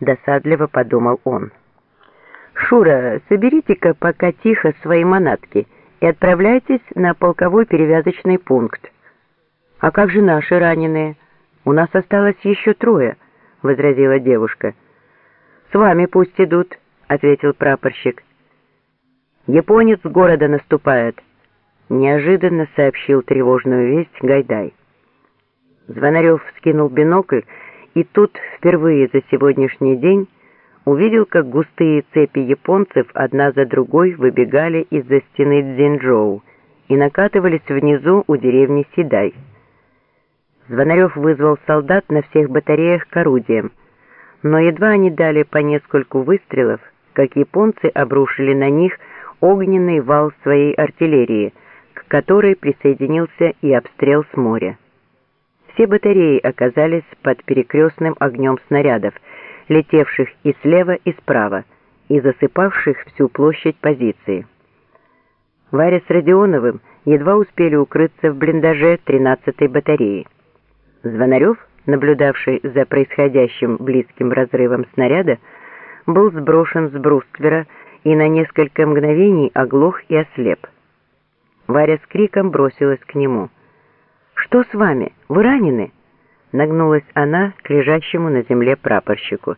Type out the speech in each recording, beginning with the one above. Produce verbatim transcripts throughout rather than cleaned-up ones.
досадливо подумал он. «Шура, соберите-ка пока тихо свои манатки и отправляйтесь на полковой перевязочный пункт». «А как же наши раненые? У нас осталось еще трое», — возразила девушка. «С вами пусть идут», — ответил прапорщик. «Японец с города наступает», — неожиданно сообщил тревожную весть Гайдай. Звонарев вскинул бинокль, и тут впервые за сегодняшний день увидел, как густые цепи японцев одна за другой выбегали из-за стены Цзиньчжоу и накатывались внизу у деревни Сидай. Звонарев вызвал солдат на всех батареях к орудиям, но едва они дали по нескольку выстрелов, как японцы обрушили на них огненный вал своей артиллерии, к которой присоединился и обстрел с моря. Все батареи оказались под перекрестным огнем снарядов, летевших и слева, и справа, и засыпавших всю площадь позиции. Варя с Родионовым едва успели укрыться в блиндаже тринадцатой батареи. Звонарев, наблюдавший за происходящим близким разрывом снаряда, был сброшен с бруствера и на несколько мгновений оглох и ослеп. Варя с криком бросилась к нему. «Что с вами? Вы ранены?» Нагнулась она к лежащему на земле прапорщику.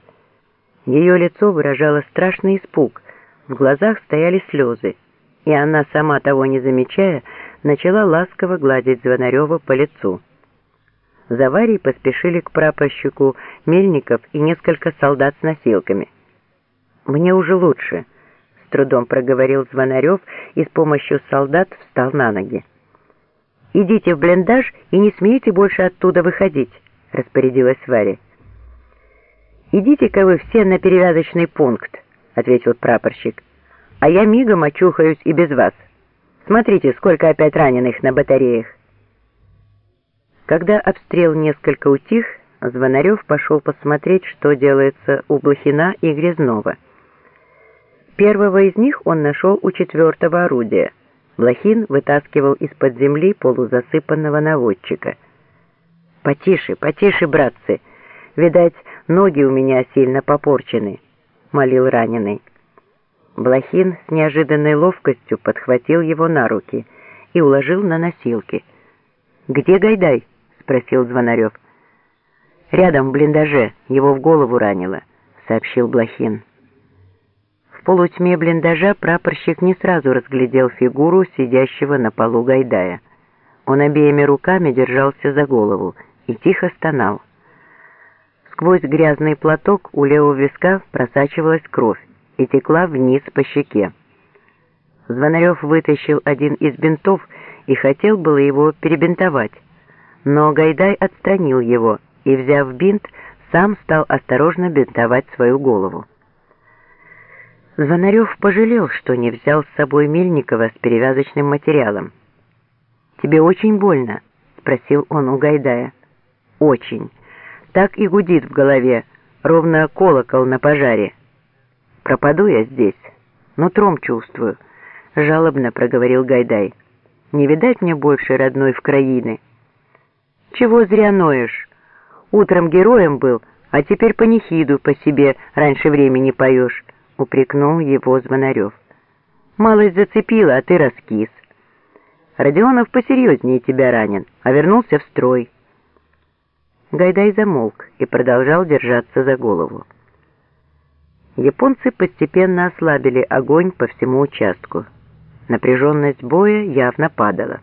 Ее лицо выражало страшный испуг, в глазах стояли слезы, и она, сама того не замечая, начала ласково гладить Звонарева по лицу. За Варей поспешили к прапорщику Мельников и несколько солдат с носилками. «Мне уже лучше», — с трудом проговорил Звонарев и с помощью солдат встал на ноги. «Идите в блиндаж и не смейте больше оттуда выходить», — распорядилась Варя. «Идите-ка вы все на перевязочный пункт», — ответил прапорщик. «А я мигом очухаюсь и без вас. Смотрите, сколько опять раненых на батареях». Когда обстрел несколько утих, Звонарев пошел посмотреть, что делается у Блохина и Грязнова. Первого из них он нашел у четвертого орудия. Блохин вытаскивал из-под земли полузасыпанного наводчика. «Потише, потише, братцы! Видать, ноги у меня сильно попорчены», — молил раненый. Блохин с неожиданной ловкостью подхватил его на руки и уложил на носилки. «Где Гайдай?» — спросил Звонарев. «Рядом в блиндаже, его в голову ранило», — сообщил Блохин. В полутьме блиндажа прапорщик не сразу разглядел фигуру сидящего на полу Гайдая. Он обеими руками держался за голову и тихо стонал. Сквозь грязный платок у левого виска просачивалась кровь и текла вниз по щеке. Звонарев вытащил один из бинтов и хотел было его перебинтовать, но Гайдай отстранил его и, взяв бинт, сам стал осторожно бинтовать свою голову. Звонарев пожалел, что не взял с собой Мельникова с перевязочным материалом. «Тебе очень больно?» — спросил он у Гайдая. «Очень. Так и гудит в голове, ровно колокол на пожаре. Пропаду я здесь, нутром чувствую», — жалобно проговорил Гайдай. «Не видать мне больше родной вкраины». «Чего зря ноешь? Утром героем был, а теперь панихиду по себе раньше времени поешь», — упрекнул его Звонарев. «Малость зацепила, а ты раскис. Родионов посерьезнее тебя ранен, а вернулся в строй». Гайдай замолк и продолжал держаться за голову. Японцы постепенно ослабили огонь по всему участку. Напряженность боя явно падала.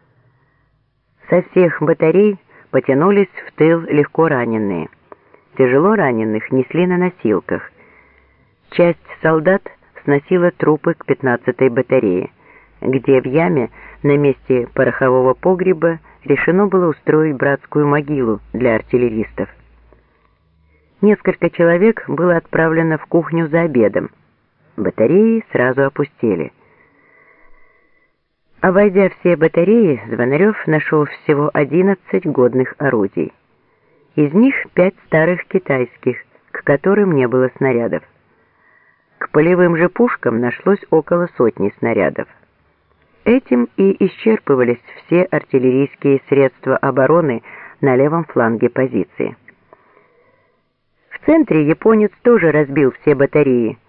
Со всех батарей потянулись в тыл легко раненые. Тяжело раненых несли на носилках. Часть солдат сносила трупы к пятнадцатой батарее, где в яме на месте порохового погреба решено было устроить братскую могилу для артиллеристов. Несколько человек было отправлено в кухню за обедом. Батареи сразу опустели. Обойдя все батареи, Звонарев нашел всего одиннадцать годных орудий. Из них пять старых китайских, к которым не было снарядов. К полевым же пушкам нашлось около сотни снарядов. Этим и исчерпывались все артиллерийские средства обороны на левом фланге позиции. В центре японец тоже разбил все батареи.